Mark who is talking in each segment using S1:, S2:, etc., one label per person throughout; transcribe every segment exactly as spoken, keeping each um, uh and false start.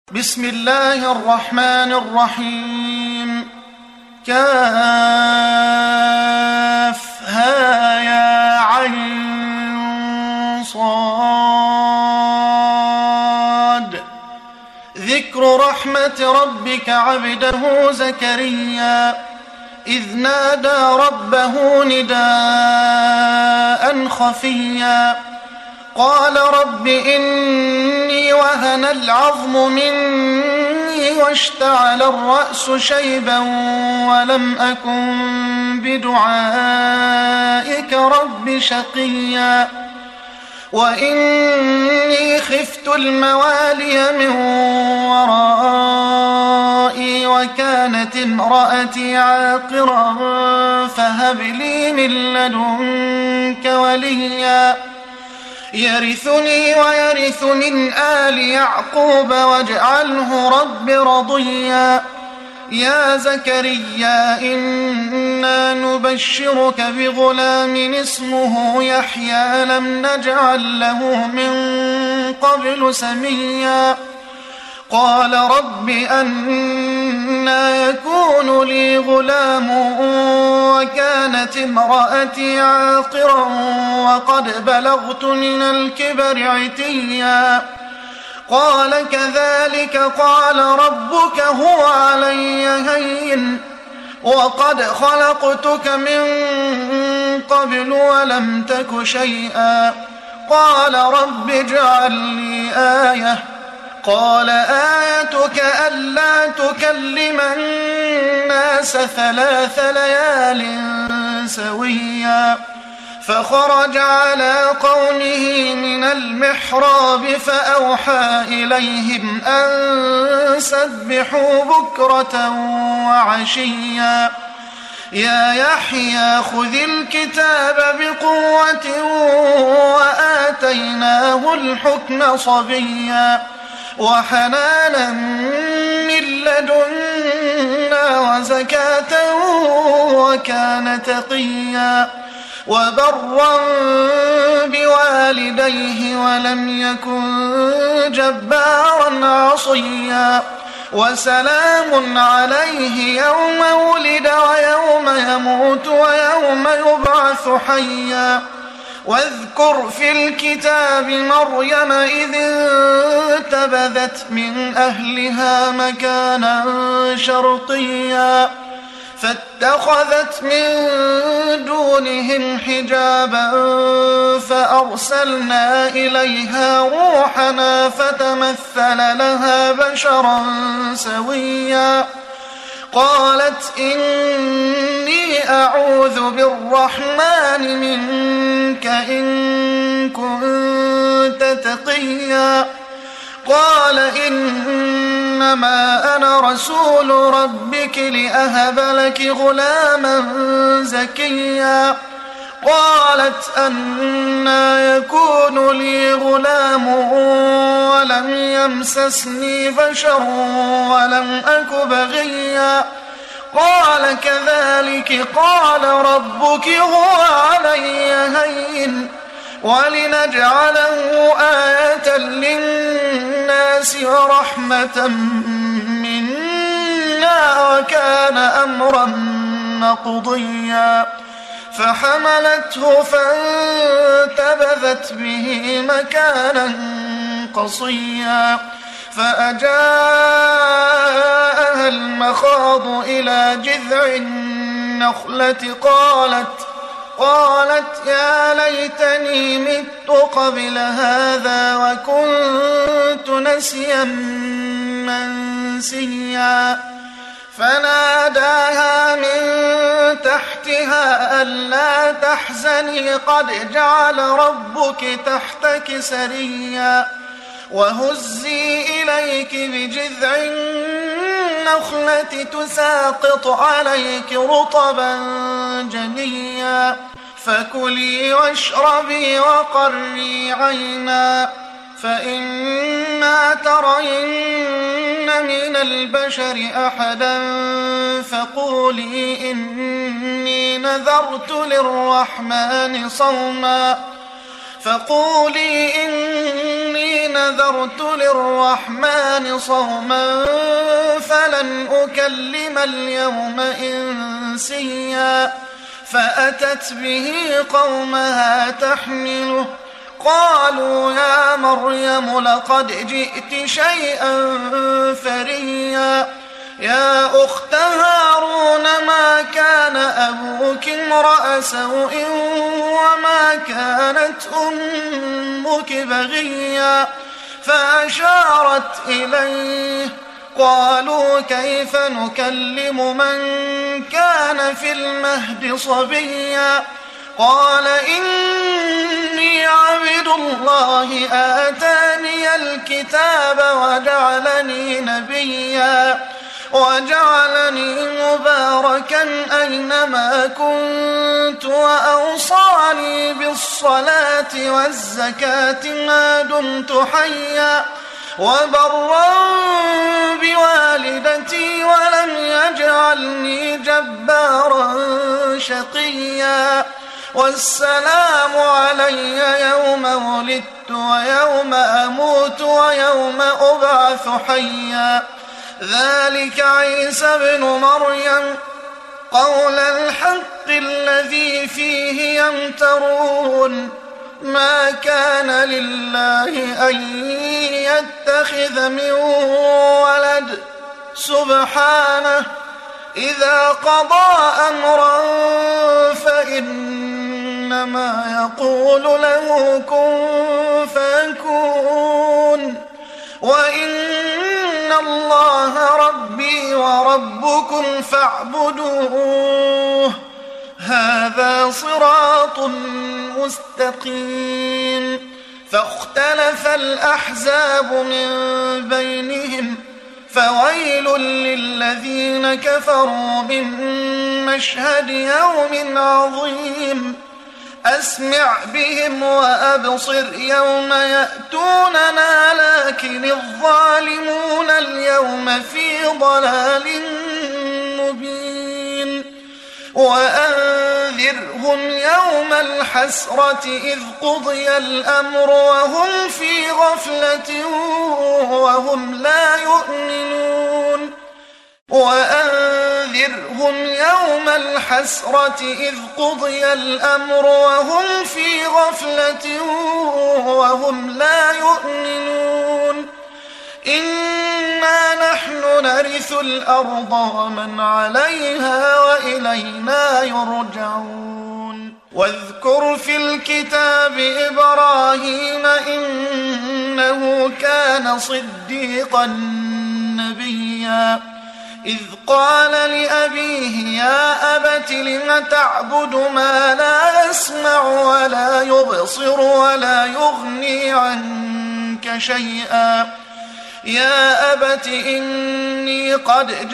S1: بسم الله الرحمن الرحيم. كافها يا عين صاد. ذكر رحمة ربك عبده زكريا إذ نادى ربه نداء خفيا قال رب إني وهن العظم مني واشتعل الرأس شيبا ولم أكن بدعائك رب شقيا وإني خفت الموالي من ورائي وكانت امرأتي عاقرا فهب لي من لدنك وليا يرثني ويرث من آل يعقوب واجعله رب رضيا. يا زكريا إنا نبشرك بغلام اسمه يحيى لم نجعل له من قبل سميا قال رب أنى يكون لي غلام وكانت امرأتي عاقرا وقد بلغت من الكبر عتيا قال كذلك قال ربك هو علي هين وقد خلقتك من قبل ولم تك شيئا قال رب اجعل لي آية قال آيتك ألا تكلم الناس ثلاث ليال سويا فخرج على قومه من المحراب فأوحى إليهم أن سبحوا بكرة وعشيا يا يحيى خذ الكتاب بقوة وآتيناه الحكم صبيا وحنانا من لدنا وزكاة وكان تقيا وبرا بوالديه ولم يكن جبارا عصيا وسلام عليه يوم ولد ويوم يموت ويوم يبعث حيا واذكر في الكتاب مريم إذ انتبذت من أهلها مكانا شرقيا فاتخذت من دونهم حجابا فأرسلنا إليها روحنا فتمثل لها بشرا سويا قالت إني أعوذ بالرحمن منك إن كنت تقيا قال إنما أنا رسول ربك لأهب لك غلاما زكيا قالت أنى يكون لي غلام ولم يمسسني بشر ولم أك بغيا قال كذلك قال ربك هو علي هين ولنجعله آية للناس ورحمة منا وكان أمرا مقضيا فحملته فانتبذت به مكانا قصيا فأجاءها المخاض إلى جذع النخلة قالت قالت يا ليتني مت قبل هذا وكنت نسيا منسيا فناداها من تحتها ألا تحزني قد جعل ربك تحتك سريا وهزي إليك بجذع النخلة تساقط عليك رطبا جنيا فكلي واشربي وقري عينا فإما ترين من البشر أحدا فقولي إني نذرت للرحمن صوما فقولي إني نذرت للرحمن صوما فلن أكلم اليوم إنسيا فأتت به قومها تحمله قالوا يا مريم لقد جئت شيئا فريا يا أخت هارون ما كان أبوك امرأ سوء وما كانت أمك بغيا فأشارت إليه قالوا كيف نكلم من كان في المهد صبيا قال إني عبد الله آتاني الكتاب وجعلني نبيا وجعلني مباركا أينما كنت وأوصاني بالصلاة والزكاة ما دمت حيا وبرا بوالدتي ولم يجعلني جبارا شقيا والسلام علي يوم ولدت ويوم أموت ويوم أبعث حيا ذلك عيسى ابن مريم قول الحق الذي فيه يمترون ما كان لله أن يتخذ من ولد سبحانه إذا قضى أمرا فإنما يقول له كن فيكون وإن الله ربي وربكم فاعبدوه هذا صراط مستقيم فاختلف الأحزاب من بينهم فويل للذين كفروا من مشهد يوم عظيم أسمع بهم وأبصر يوم يأتوننا لكن الظالمون اليوم في ضلال مبين وأنذرهم يوم الحسرة إذ قضي الأمر وهم في غفلة وهم لا يؤمنون وأنذرهم يوم الحسرة إذ قضي الأمر وهم في غفلة وهم لا يؤمنون إنا نحن نرث الأرض ومن عليها وإلينا يرجعون واذكر في الكتاب إبراهيم إنه كان صديقا نبيا إذ قال لأبيه يا أبت لم تعبد ما لا يسمع ولا يبصر ولا يغني عنك شيئا يا أبت إني قد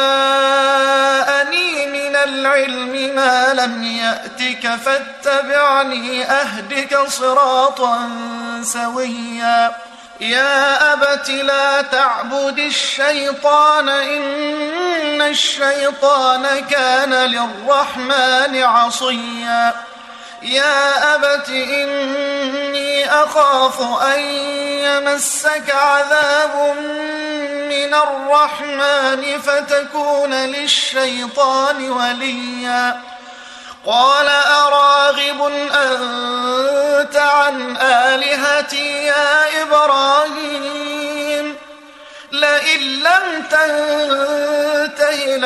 S1: جاءني من العلم ما لم يأتك فاتبعني أهدك صراطا سويا يا أبت لا تعبد الشيطان إن الشيطان كان للرحمن عصيا يا أبت إني أخاف أن يمسك عذاب من الرحمن فتكون للشيطان وليا قال أراغب أنت عن آلهتي يا إبراهيم لئن لم تنته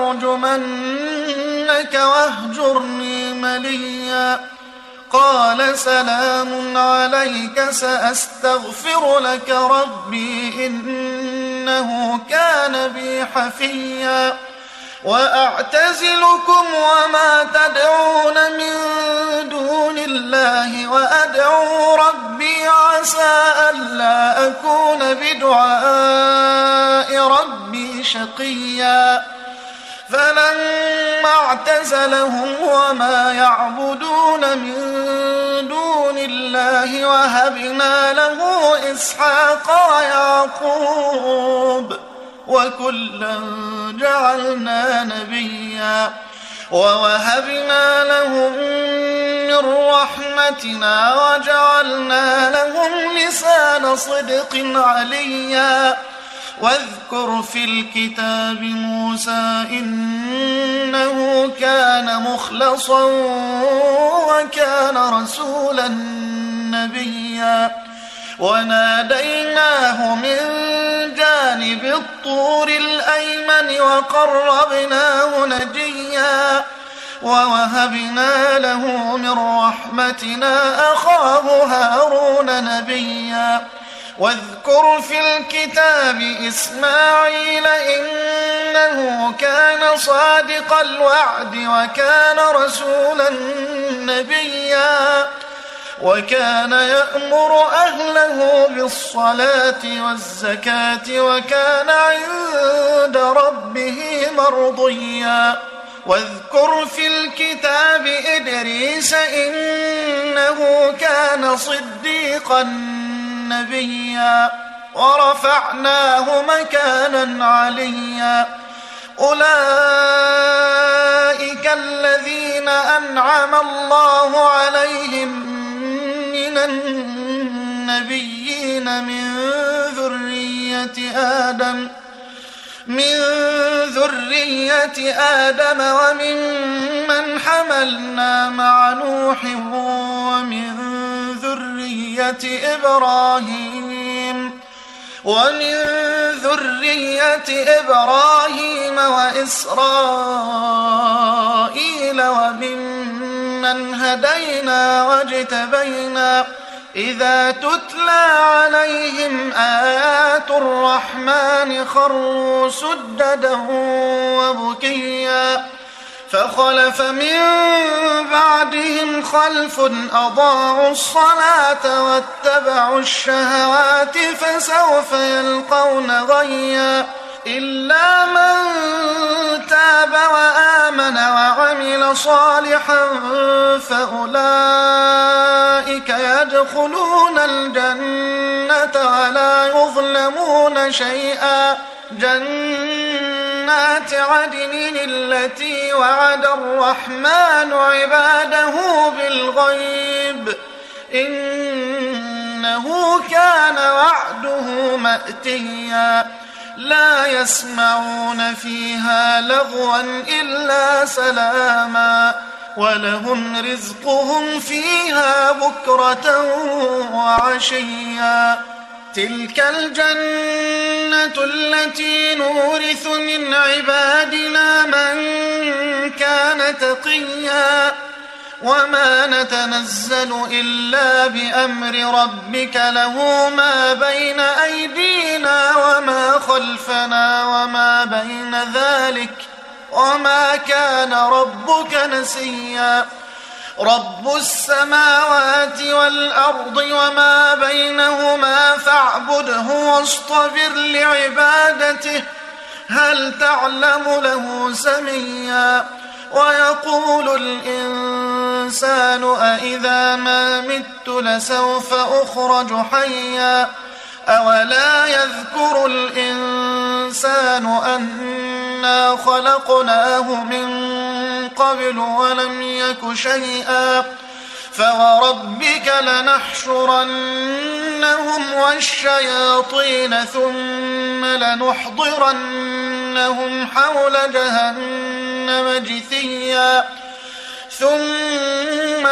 S1: لأرجمنك واهجرني مليا قال سلام عليك سأستغفر لك ربي إنه كان بي حفيا وأعتزلكم وما تدعون من دون الله وأدعو ربي عسى ألا أكون بدعاء ربي شقيا فلما اعتزلهم وما يعبدون من دون الله وهبنا له إسحاق ويعقوب وكلا جعلنا نبيا ووهبنا لهم من من رحمتنا وجعلنا لهم لسان صدق عليا واذكر في الكتاب موسى إنه كان مخلصا وكان رسولا نبيا وناديناه من جانب الطور الأيمن وقربناه نجيا ووهبنا له من رحمتنا أخاه هارون نبيا واذكر في الكتاب إسماعيل إنه كان صادق الوعد وكان رسولا نبيا وكان يأمر أهله بالصلاة والزكاة وكان عند ربه مرضيا واذكر في الكتاب إدريس إنه كان صديقا نبيا ورفعناه مكانا عليا أولئك الذين أنعم الله عليهم من النبيين من ذرية آدم من ذرية آدم وممن حملنا مع نوح ومن ذرية إبراهيم ومن ذرية إبراهيم وإسرائيل وممن هدينا واجتبينا إذا تتلى عليهم آيات الرحمن خروا سجدا وبكيا فخلف من بعدهم خلف أضاعوا الصلاة واتبعوا الشهوات فسوف يلقون غيا إلا من تاب وآمن وعمل صالحا فأولئك يدخلون الجنة ولا يظلمون شيئا جنات عدن التي وعد الرحمن عباده بالغيب إنه كان وعده مأتيا لا يسمعون فيها لغوا إلا سلاما ولهم رزقهم فيها بكرة وعشيا تلك الجنة التي نورث من عبادنا من كان تقيا وما نتنزل إلا بأمر ربك له ما بين أيدينا وما خلفنا وما بين ذلك وما كان ربك نسيا رب السماوات والأرض وما بينهما فاعبده واصطبر لعبادته هل تعلم له سميا ويقول الإنسان أإذا ما مت لسوف أخرج حيا أولا يذكر الإنسان أنا خلقناه من قبل ولم يك شيئا فوربك لنحشرنهم والشياطين ثم لنحضرنهم حول جهنم جثيا ثم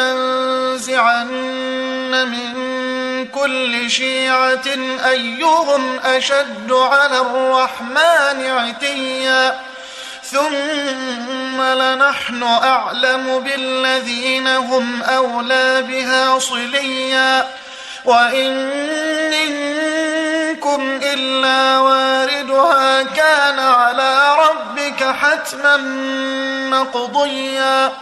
S1: لننزعن من كل شيعة أيهم أشد على الرحمن عتيا ثم لنحن أعلم بالذين هم أولى بها صليا وإن منكم إلا واردها كان على ربك حتما مقضيا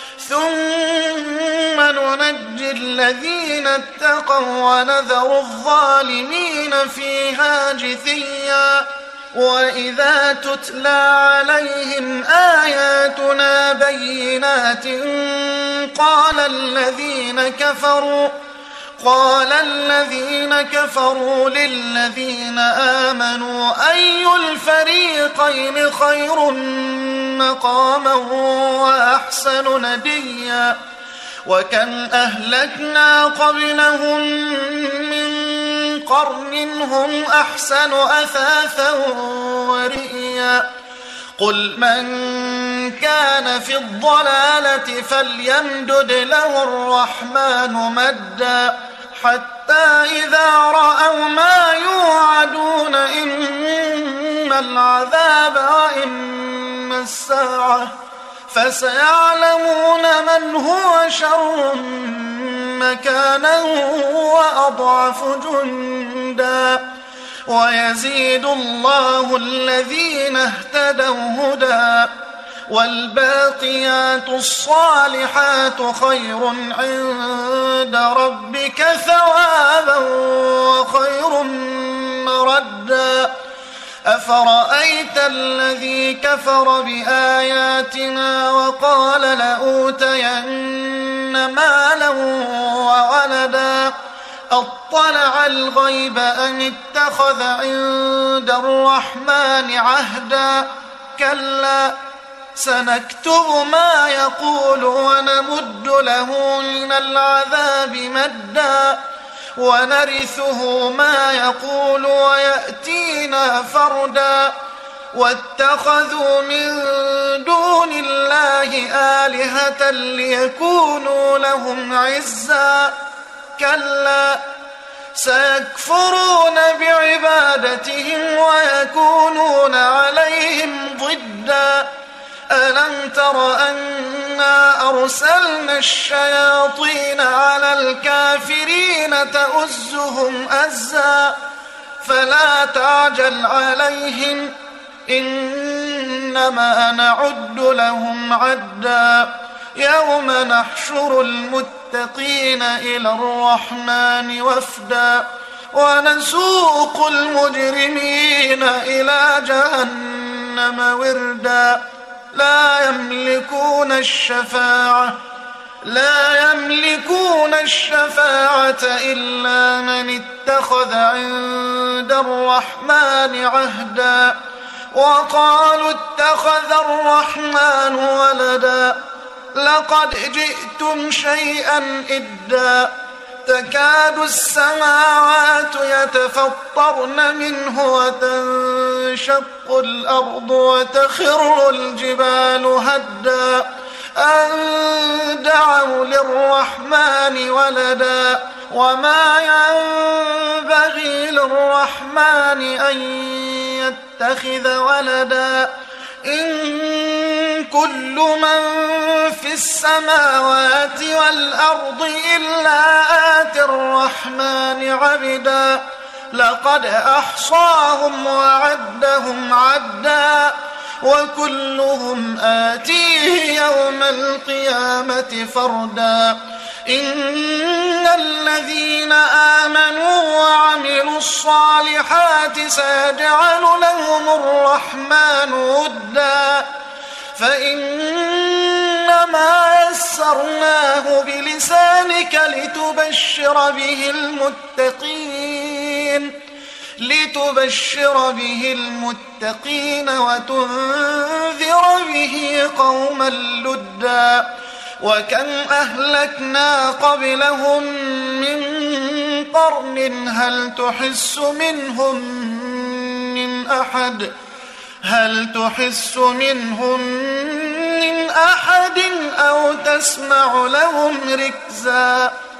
S1: ثم ننجي الذين اتقوا ونذر الظالمين فيها جثيا وإذا تتلى عليهم آياتنا بينات قال الذين كفروا قال الذين كفروا للذين آمنوا أي الفريقين خير مقاما وأحسن نديا وكم أهلكنا قبلهم من قرن هم أحسن أثاثا ورئيا قل من كان في الضلالة فليمدد له الرحمن مدا حتى إذا رأوا ما يوعدون إما العذاب وإما الساعة فسيعلمون من هو شر مكانا وأضعف جندا ويزيد الله الذين اهتدوا هدى والباقيات الصالحات خير عند ربك ثوابا وخير مردا أفرأيت الذي كفر بآياتنا وقال لأوتين مالا وولدا أطلع الغيب أم اتخذ عند الرحمن عهدا كلا سنكتب ما يقول ونمد له من العذاب مدا ونرثه ما يقول ويأتينا فردا واتخذوا من دون الله آلهة ليكونوا لهم عزا كلا سيكفرون بعبادتهم ويكونون عليهم ضدا ألم تر أنا أرسلنا الشياطين على الكافرين تؤزهم أزا فلا تعجل عليهم إنما نعد لهم عدا يوم نحشر المتقين إلى الرحمن وفدا ونسوق المجرمين إلى جهنم وردا لا يملكون الشفاعة لا يملكون الشفاعة إلا من اتخذ عند الرحمن عهدا وقالوا اتخذ الرحمن ولدا لقد جئتم شيئا إدا تكاد السماوات يتفطرن منه وتنشق الأرض وتخر الجبال هدا أن دعوا للرحمن ولدا وما ينبغي للرحمن أن يتخذ ولدا إن كل من في السماوات والأرض إلا آتي الرحمن عبدا لقد أحصاهم وعدهم عدا وكلهم آتيه يوم القيامة فردا إن الذين آمنوا وعملوا الصالحات سيجعل لهم الرحمن ودا فإنما يسرناه بلسانك لتبشر به المتقين لتبشر به المتقين وتنذر به قوما لدا وكم أهلكنا قبلهم من قرن هل تحس منهم من أحد هل تحس منهم من أحد أو تسمع لهم ركزا